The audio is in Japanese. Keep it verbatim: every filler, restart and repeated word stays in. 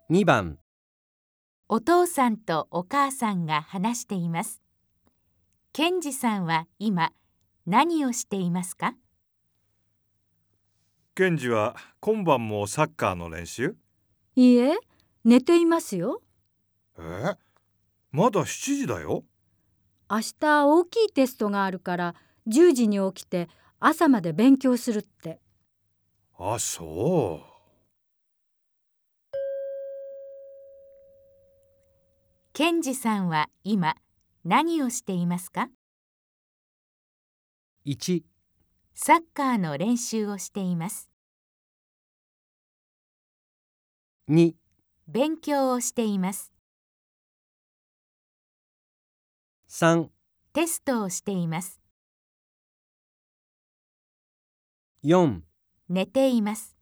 にばん、 お父さんとお母さんが話しています。ケンジさんは今何をしていますか？ ケンジは今晩もサッカーの練習？ いいえ、寝ていますよ。 え？まだしちじだよ。 明日大きいテストがあるからじゅうじに起きて朝まで勉強するって。 あ、そう。 ケンジさんは今何をしていますか？ いち、 サッカーの練習をしています。 に、 勉強をしています。 さん、 テストをしています。 よん。 寝ています。